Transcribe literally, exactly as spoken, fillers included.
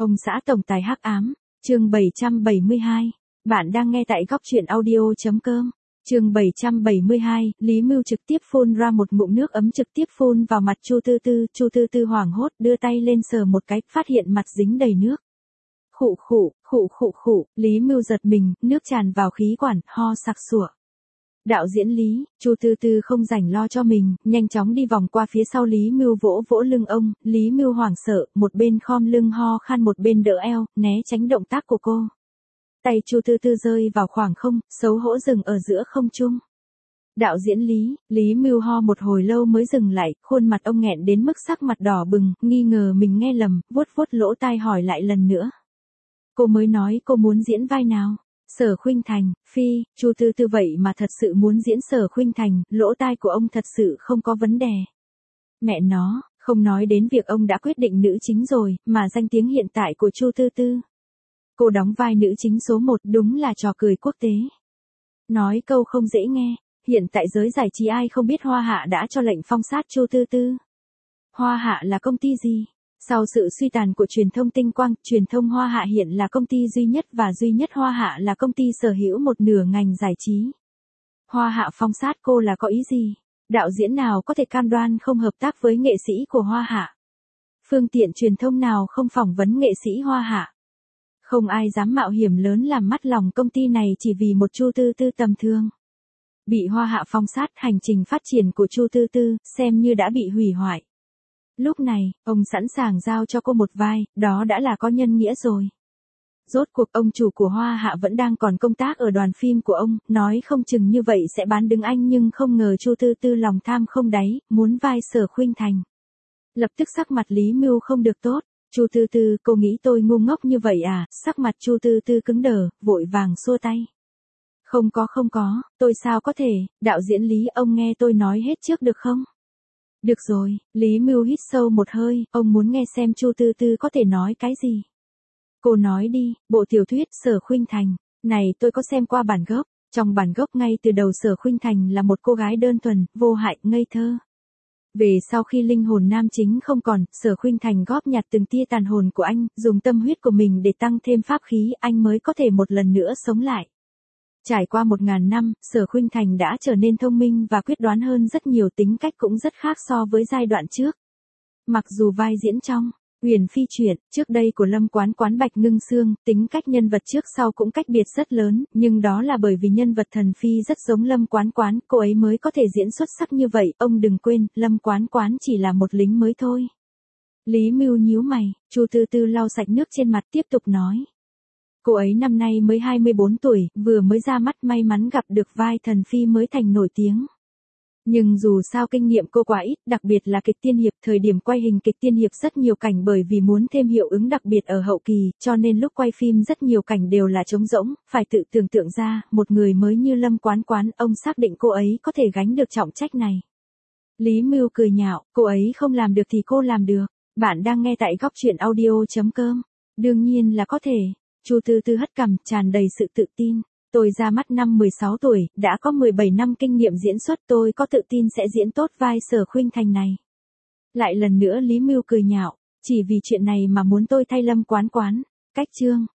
Ông xã tổng tài hắc ám, chương bảy trăm bảy mươi hai. Bạn đang nghe tại góc truyện audio.com. Chương bảy trăm bảy mươi hai, Lý Mưu trực tiếp phun ra một ngụm nước ấm trực tiếp phun vào mặt Chu Tư Tư, Chu Tư Tư hoảng hốt đưa tay lên sờ một cái, phát hiện mặt dính đầy nước. Khụ khụ, khụ khụ khụ, Lý Mưu giật mình, nước tràn vào khí quản, ho sặc sủa. Đạo diễn Lý, Chu Tư Tư không rảnh lo cho mình, nhanh chóng đi vòng qua phía sau Lý Mưu vỗ vỗ lưng ông, Lý Mưu hoảng sợ, một bên khom lưng ho khan một bên đỡ eo, né tránh động tác của cô. Tay Chu Tư Tư rơi vào khoảng không, xấu hổ dừng ở giữa không trung. Đạo diễn Lý, Lý Mưu ho một hồi lâu mới dừng lại, khuôn mặt ông nghẹn đến mức sắc mặt đỏ bừng, nghi ngờ mình nghe lầm, vuốt vuốt lỗ tai hỏi lại lần nữa. Cô mới nói cô muốn diễn vai nào? Sở Khuynh Thành, phi, Chu Tư Tư vậy mà thật sự muốn diễn Sở Khuynh Thành, lỗ tai của ông thật sự không có vấn đề. Mẹ nó, không nói đến việc ông đã quyết định nữ chính rồi, mà danh tiếng hiện tại của Chu Tư Tư. Cô đóng vai nữ chính số một đúng là trò cười quốc tế. Nói câu không dễ nghe, hiện tại giới giải trí ai không biết Hoa Hạ đã cho lệnh phong sát Chu Tư Tư. Hoa Hạ là công ty gì? Sau sự suy tàn của truyền thông tinh quang, truyền thông Hoa Hạ hiện là công ty duy nhất và duy nhất Hoa Hạ là công ty sở hữu một nửa ngành giải trí. Hoa Hạ phong sát cô là có ý gì? Đạo diễn nào có thể cam đoan không hợp tác với nghệ sĩ của Hoa Hạ? Phương tiện truyền thông nào không phỏng vấn nghệ sĩ Hoa Hạ? Không ai dám mạo hiểm lớn làm mất lòng công ty này chỉ vì một Chu Tư Tư tầm thường. Bị Hoa Hạ phong sát, hành trình phát triển của Chu Tư Tư xem như đã bị hủy hoại. Lúc này, ông sẵn sàng giao cho cô một vai, đó đã là có nhân nghĩa rồi. Rốt cuộc ông chủ của Hoa Hạ vẫn đang còn công tác ở đoàn phim của ông, nói không chừng như vậy sẽ bán đứng anh nhưng không ngờ Chu Tư Tư lòng tham không đáy, muốn vai Sở Khuynh Thành. Lập tức sắc mặt Lý Mưu không được tốt, Chu Tư Tư, cô nghĩ tôi ngu ngốc như vậy à? Sắc mặt Chu Tư Tư cứng đờ, vội vàng xua tay. Không có không có, tôi sao có thể, đạo diễn Lý ông nghe tôi nói hết trước được không? Được rồi, Lý Mưu hít sâu một hơi, ông muốn nghe xem Chu Tư Tư có thể nói cái gì. Cô nói đi, bộ tiểu thuyết Sở Khuynh Thành, này tôi có xem qua bản gốc, trong bản gốc ngay từ đầu Sở Khuynh Thành là một cô gái đơn thuần, vô hại, ngây thơ. Về sau khi linh hồn nam chính không còn, Sở Khuynh Thành góp nhặt từng tia tàn hồn của anh, dùng tâm huyết của mình để tăng thêm pháp khí, anh mới có thể một lần nữa sống lại. Trải qua một ngàn năm, Sở Khuynh Thành đã trở nên thông minh và quyết đoán hơn rất nhiều, tính cách cũng rất khác so với giai đoạn trước. Mặc dù vai diễn trong Huyền Phi truyện trước đây của Lâm Quán Quán Bạch Ngưng Sương, tính cách nhân vật trước sau cũng cách biệt rất lớn, nhưng đó là bởi vì nhân vật Thần Phi rất giống Lâm Quán Quán, cô ấy mới có thể diễn xuất sắc như vậy, ông đừng quên, Lâm Quán Quán chỉ là một lính mới thôi. Lý Mưu nhíu mày, Chu Tư Tư lau sạch nước trên mặt tiếp tục nói. Cô ấy năm nay mới hai mươi bốn tuổi, vừa mới ra mắt, may mắn gặp được vai Thần Phi mới thành nổi tiếng. Nhưng dù sao kinh nghiệm cô quá ít, đặc biệt là kịch tiên hiệp, thời điểm quay hình kịch tiên hiệp rất nhiều cảnh bởi vì muốn thêm hiệu ứng đặc biệt ở hậu kỳ, cho nên lúc quay phim rất nhiều cảnh đều là trống rỗng, phải tự tưởng tượng ra, một người mới như Lâm Quán Quán, ông xác định cô ấy có thể gánh được trọng trách này. Lý Mưu cười nhạo, cô ấy không làm được thì cô làm được, bạn đang nghe tại góc truyện audio.com, đương nhiên là có thể. Chu Tư Tư hất cằm, tràn đầy sự tự tin. Tôi ra mắt năm mười sáu tuổi, đã có mười bảy năm kinh nghiệm diễn xuất, tôi có tự tin sẽ diễn tốt vai Sở Khuynh Thành này. Lại lần nữa Lý Mưu cười nhạo, chỉ vì chuyện này mà muốn tôi thay Lâm Quán Quán. Cách chương,